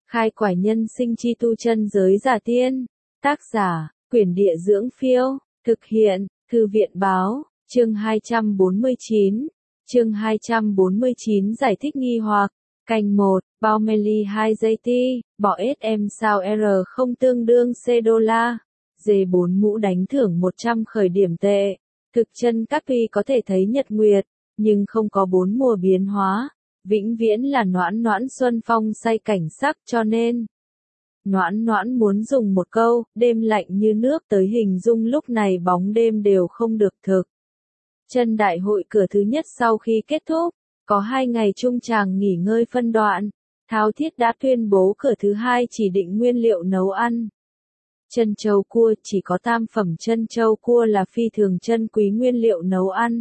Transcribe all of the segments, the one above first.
Khai quải nhân sinh chi tu chân giới giả tiên. Tác giả, Quyển Địa Dưỡng Phiêu. Thực hiện, Thư viện Báo. Chương 249. Chương 249 giải thích nghi hoặc. Canh 1, Baumeli 2 giây ti, bỏ SM sao R không tương đương C đô-la. D4 mũ đánh thưởng 100 khởi điểm tệ. Thực chân các tuy có thể thấy nhật nguyệt, nhưng không có 4 mùa biến hóa. Vĩnh viễn là noãn noãn xuân phong say cảnh sắc, cho nên noãn noãn muốn dùng một câu, đêm lạnh như nước tới hình dung lúc này bóng đêm đều không được thực. Chân đại hội cửa thứ nhất sau khi kết thúc, có 2 ngày trung tràng nghỉ ngơi phân đoạn, Tháo Thiết đã tuyên bố cửa thứ hai chỉ định nguyên liệu nấu ăn. Chân châu cua, chỉ có tam phẩm chân châu cua là phi thường chân quý nguyên liệu nấu ăn.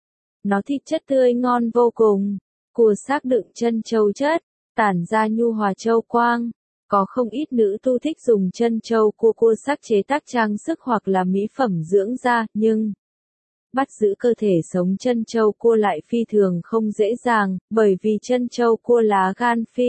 Nó thịt chất tươi ngon vô cùng, cua xác đựng chân châu chất, tản ra nhu hòa châu quang. Có không ít nữ tu thích dùng chân châu cua xác chế tác trang sức hoặc là mỹ phẩm dưỡng da, nhưng bắt giữ cơ thể sống chân châu cua lại phi thường không dễ dàng, bởi vì chân châu cua lá gan phi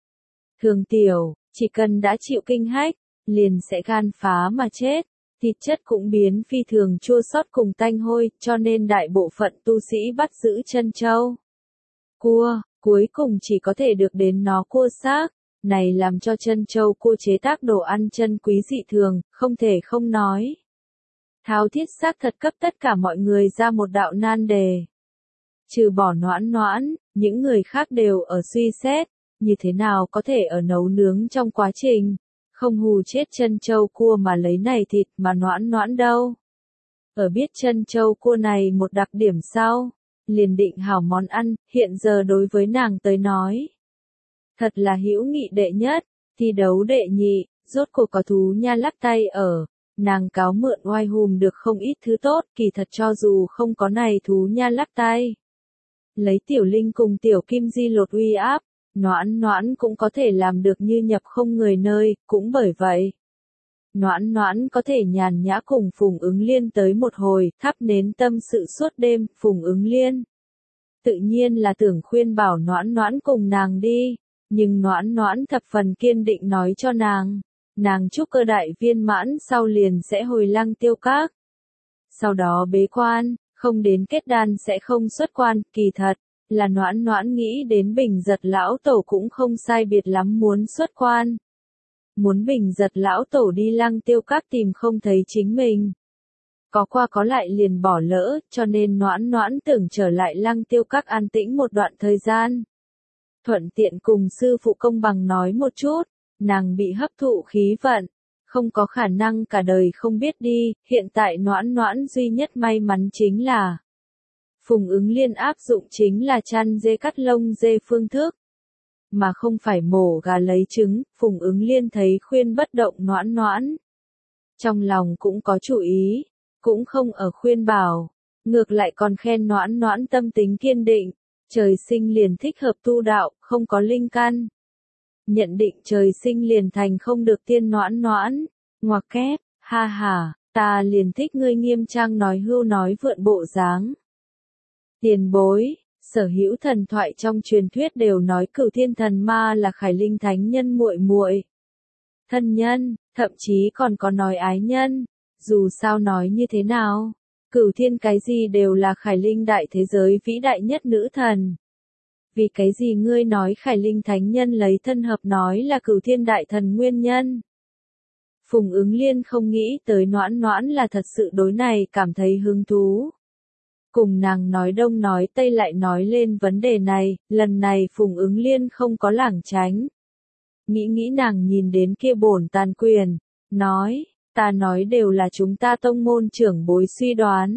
thường tiểu, chỉ cần đã chịu kinh hách, liền sẽ gan phá mà chết. Thịt chất cũng biến phi thường chua xót cùng tanh hôi, cho nên đại bộ phận tu sĩ bắt giữ chân châu cua, cuối cùng chỉ có thể được đến nó cua xác. Này làm cho chân châu cua chế tác đồ ăn chân quý dị thường, không thể không nói. Tháo Thiết xác thật cấp tất cả mọi người ra một đạo nan đề. Trừ bỏ noãn noãn, những người khác đều ở suy xét, như thế nào có thể ở nấu nướng trong quá trình, không hù chết chân châu cua mà lấy này thịt mà noãn noãn đâu. Ở biết chân châu cua này một đặc điểm sau, liền định hảo món ăn, hiện giờ đối với nàng tới nói. Thật là hữu nghị đệ nhất, thi đấu đệ nhị, rốt cuộc có thú nha lắc tay ở. Nàng cáo mượn oai hùm được không ít thứ tốt, kỳ thật cho dù không có này thú nha lắc tay. Lấy tiểu linh cùng tiểu kim di lột uy áp, noãn noãn cũng có thể làm được như nhập không người nơi, cũng bởi vậy. Noãn noãn có thể nhàn nhã cùng Phùng Ứng Liên tới một hồi, thắp nến tâm sự suốt đêm, Phùng Ứng Liên. Tự nhiên là tưởng khuyên bảo noãn noãn cùng nàng đi, nhưng noãn noãn thập phần kiên định nói cho nàng trúc cơ đại viên mãn sau liền sẽ hồi Lăng Tiêu Các. Sau đó bế quan, không đến kết đan sẽ không xuất quan, kỳ thật, là noãn noãn nghĩ đến Bình Giật lão tổ cũng không sai biệt lắm muốn xuất quan. Muốn Bình Giật lão tổ đi Lăng Tiêu Các tìm không thấy chính mình. Có qua có lại liền bỏ lỡ, cho nên noãn noãn tưởng trở lại Lăng Tiêu Các an tĩnh một đoạn thời gian. Thuận tiện cùng sư phụ công bằng nói một chút. Nàng bị hấp thụ khí vận, không có khả năng cả đời không biết đi, hiện tại noãn noãn duy nhất may mắn chính là Phùng Ứng Liên áp dụng chính là chăn dê cắt lông dê phương thức, mà không phải mổ gà lấy trứng. Phùng Ứng Liên thấy khuyên bất động noãn noãn, trong lòng cũng có chủ ý, cũng không ở khuyên bảo, ngược lại còn khen noãn noãn tâm tính kiên định, trời sinh liền thích hợp tu đạo, không có linh căn. Nhận định trời sinh liền thành không được tiên noãn noãn, ngoặc kép, ha ha, ta liền thích ngươi nghiêm trang nói hưu nói vượn bộ dáng. Tiền bối, sở hữu thần thoại trong truyền thuyết đều nói Cửu Thiên Thần Ma là Khải Linh thánh nhân muội muội, thân nhân, thậm chí còn có nói ái nhân, dù sao nói như thế nào, Cửu Thiên cái gì đều là Khải Linh đại thế giới vĩ đại nhất nữ thần. Vì cái gì ngươi nói Khải Linh thánh nhân lấy thân hợp nói là Cửu Thiên đại thần nguyên nhân? Phùng Ứng Liên không nghĩ tới noãn noãn là thật sự đối này cảm thấy hứng thú. Cùng nàng nói đông nói tây lại nói lên vấn đề này, lần này Phùng Ứng Liên không có lảng tránh. Nghĩ nàng nhìn đến kia bổn tàn quyền, nói, ta nói đều là chúng ta tông môn trưởng bối suy đoán.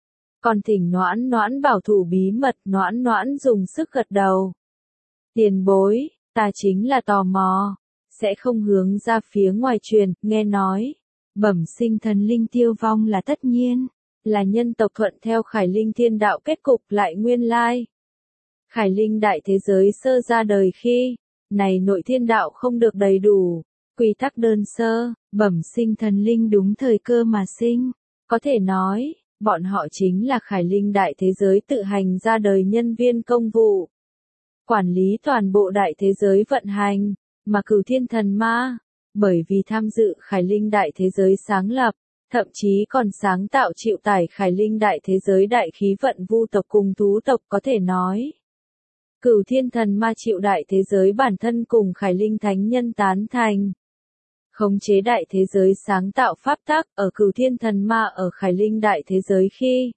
Còn thỉnh noãn noãn bảo thủ bí mật, noãn noãn dùng sức gật đầu. Tiền bối, ta chính là tò mò, sẽ không hướng ra phía ngoài truyền, nghe nói. Bẩm sinh thần linh tiêu vong là tất nhiên, là nhân tộc thuận theo Khải Linh thiên đạo kết cục lại nguyên lai. Khải Linh đại thế giới sơ ra đời khi, này nội thiên đạo không được đầy đủ, quy tắc đơn sơ, bẩm sinh thần linh đúng thời cơ mà sinh, có thể nói. Bọn họ chính là Khải Linh đại thế giới tự hành ra đời nhân viên công vụ. Quản lý toàn bộ đại thế giới vận hành, mà Cửu Thiên Thần Ma, bởi vì tham dự Khải Linh đại thế giới sáng lập, thậm chí còn sáng tạo chịu tải Khải Linh đại thế giới đại khí vận vu tộc cùng thú tộc có thể nói. Cửu Thiên Thần Ma chịu đại thế giới bản thân cùng Khải Linh thánh nhân tán thành. Khống chế đại thế giới sáng tạo pháp tắc ở Cửu Thiên Thần Ma ở Khải Linh đại thế giới khi.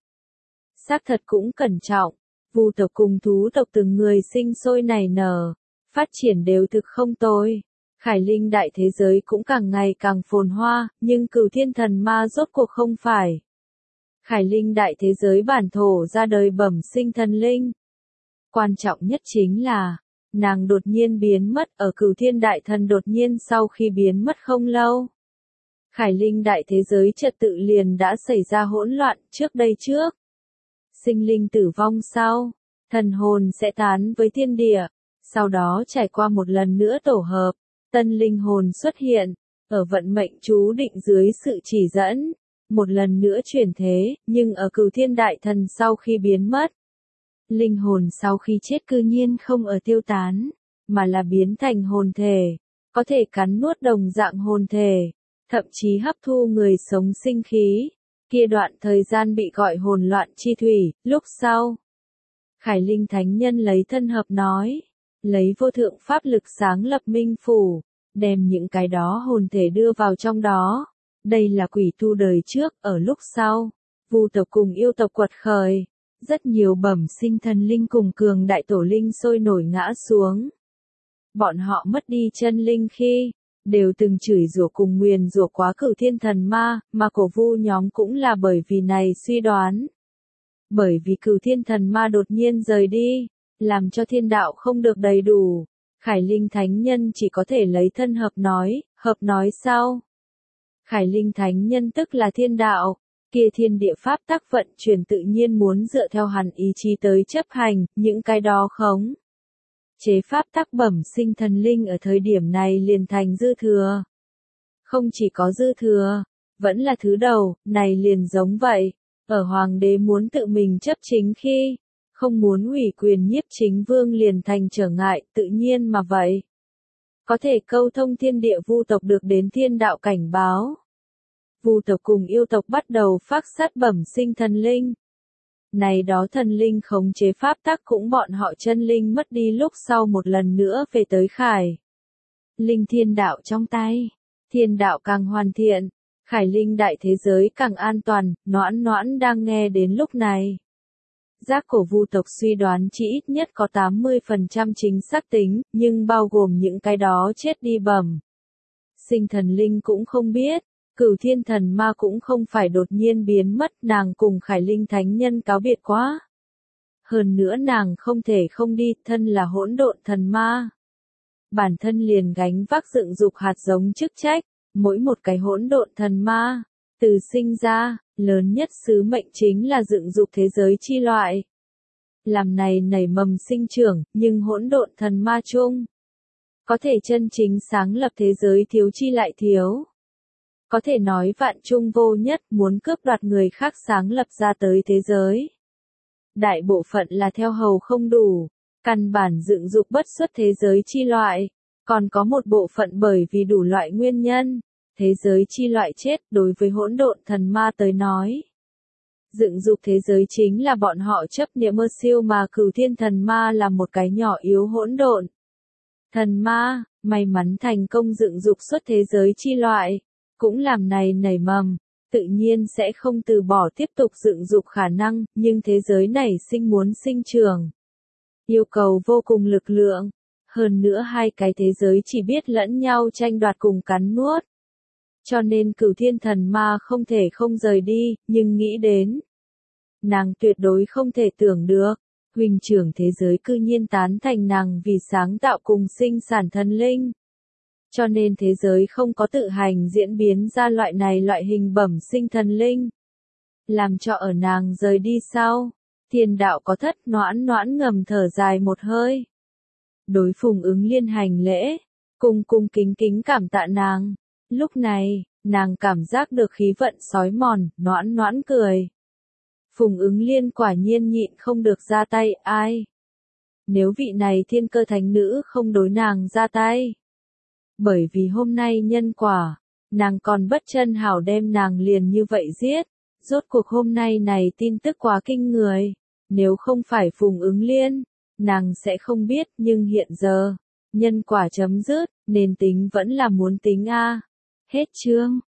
Xác thật cũng cẩn trọng, vu tộc cùng thú tộc từng người sinh sôi nảy nở, phát triển đều thực không tồi. Khải Linh đại thế giới cũng càng ngày càng phồn hoa, nhưng Cửu Thiên Thần Ma rốt cuộc không phải. Khải Linh đại thế giới bản thổ ra đời bẩm sinh thần linh. Quan trọng nhất chính là, nàng đột nhiên biến mất ở Cửu Thiên đại thần đột nhiên sau khi biến mất không lâu. Khải Linh đại thế giới trật tự liền đã xảy ra hỗn loạn trước đây trước. Sinh linh tử vong sau, thần hồn sẽ tán với thiên địa, sau đó trải qua một lần nữa tổ hợp, tân linh hồn xuất hiện, ở vận mệnh chú định dưới sự chỉ dẫn, một lần nữa chuyển thế, nhưng ở Cửu Thiên đại thần sau khi biến mất. Linh hồn sau khi chết cư nhiên không ở tiêu tán, mà là biến thành hồn thể, có thể cắn nuốt đồng dạng hồn thể, thậm chí hấp thu người sống sinh khí. Kia đoạn thời gian bị gọi hồn loạn chi thủy, lúc sau. Khải Linh thánh nhân lấy thân hợp nói, lấy vô thượng pháp lực sáng lập minh phủ, đem những cái đó hồn thể đưa vào trong đó. Đây là quỷ tu đời trước, ở lúc sau, vu tộc cùng yêu tộc quật khởi. Rất nhiều bẩm sinh thần linh cùng cường đại tổ linh sôi nổi ngã xuống. Bọn họ mất đi chân linh khi, đều từng chửi rủa cùng nguyền rủa quá Cửu Thiên Thần Ma, mà cổ vu nhóm cũng là bởi vì này suy đoán. Bởi vì Cửu Thiên Thần Ma đột nhiên rời đi, làm cho thiên đạo không được đầy đủ, Khải Linh Thánh Nhân chỉ có thể lấy thân hợp nói sau. Khải Linh Thánh Nhân tức là thiên đạo, kia thiên địa pháp tắc vận chuyển tự nhiên muốn dựa theo hẳn ý chí tới chấp hành, những cái đó khống. Chế pháp tắc bẩm sinh thần linh ở thời điểm này liền thành dư thừa. Không chỉ có dư thừa, vẫn là thứ đầu, này liền giống vậy. Ở hoàng đế muốn tự mình chấp chính khi, không muốn ủy quyền nhiếp chính vương liền thành trở ngại, tự nhiên mà vậy. Có thể câu thông thiên địa vu tộc được đến thiên đạo cảnh báo. Vu tộc cùng yêu tộc bắt đầu phác sát bẩm sinh thần linh. Này đó thần linh khống chế pháp tắc cũng bọn họ chân linh mất đi lúc sau một lần nữa về tới Khải Linh thiên đạo trong tay. Thiên đạo càng hoàn thiện, Khải Linh đại thế giới càng an toàn, Noãn Noãn đang nghe đến lúc này. Giác cổ vu tộc suy đoán chỉ ít nhất có 80% chính xác tính, nhưng bao gồm những cái đó chết đi bẩm sinh thần linh cũng không biết. Cửu Thiên Thần Ma cũng không phải đột nhiên biến mất, nàng cùng Khải Linh Thánh Nhân cáo biệt quá. Hơn nữa nàng không thể không đi, thân là hỗn độn thần ma. Bản thân liền gánh vác dựng dục hạt giống chức trách, mỗi một cái hỗn độn thần ma, từ sinh ra, lớn nhất sứ mệnh chính là dựng dục thế giới chi loại. Làm này nảy mầm sinh trưởng, nhưng hỗn độn thần ma chung, có thể chân chính sáng lập thế giới thiếu chi lại thiếu. Có thể nói vạn trung vô nhất, muốn cướp đoạt người khác sáng lập ra tới thế giới. Đại bộ phận là theo hầu không đủ, căn bản dựng dục bất xuất thế giới chi loại, còn có một bộ phận bởi vì đủ loại nguyên nhân, thế giới chi loại chết. Đối với hỗn độn thần ma tới nói, dựng dục thế giới chính là bọn họ chấp niệm mơ siêu, mà Cửu Thiên Thần Ma là một cái nhỏ yếu hỗn độn thần ma, may mắn thành công dựng dục xuất thế giới chi loại. Cũng làm này nảy mầm, tự nhiên sẽ không từ bỏ tiếp tục dựng dục khả năng, nhưng thế giới này muốn sinh trưởng. Yêu cầu vô cùng lực lượng, hơn nữa hai cái thế giới chỉ biết lẫn nhau tranh đoạt cùng cắn nuốt. Cho nên Cửu Thiên Thần Ma không thể không rời đi, nhưng nghĩ đến. Nàng tuyệt đối không thể tưởng được, huynh trưởng thế giới cư nhiên tán thành nàng vì sáng tạo cùng sinh sản thần linh. Cho nên thế giới không có tự hành diễn biến ra loại hình bẩm sinh thần linh. Làm cho ở nàng rời đi sau, thiên đạo có thất. Noãn Noãn ngầm thở dài một hơi. Đối Phùng Ứng Liên hành lễ, cung kính kính cảm tạ nàng. Lúc này, nàng cảm giác được khí vận xói mòn, Noãn Noãn cười. Phùng Ứng Liên quả nhiên nhịn không được ra tay, ai? Nếu vị này thiên cơ thánh nữ không đối nàng ra tay, Bởi vì hôm nay nhân quả, nàng còn bất chân hảo đem nàng liền như vậy giết. Rốt cuộc hôm nay này tin tức quá kinh người. Nếu không phải Phùng Ứng Liên, nàng sẽ không biết, nhưng hiện giờ, nhân quả chấm dứt, nên tính vẫn là muốn tính a. Hết chương.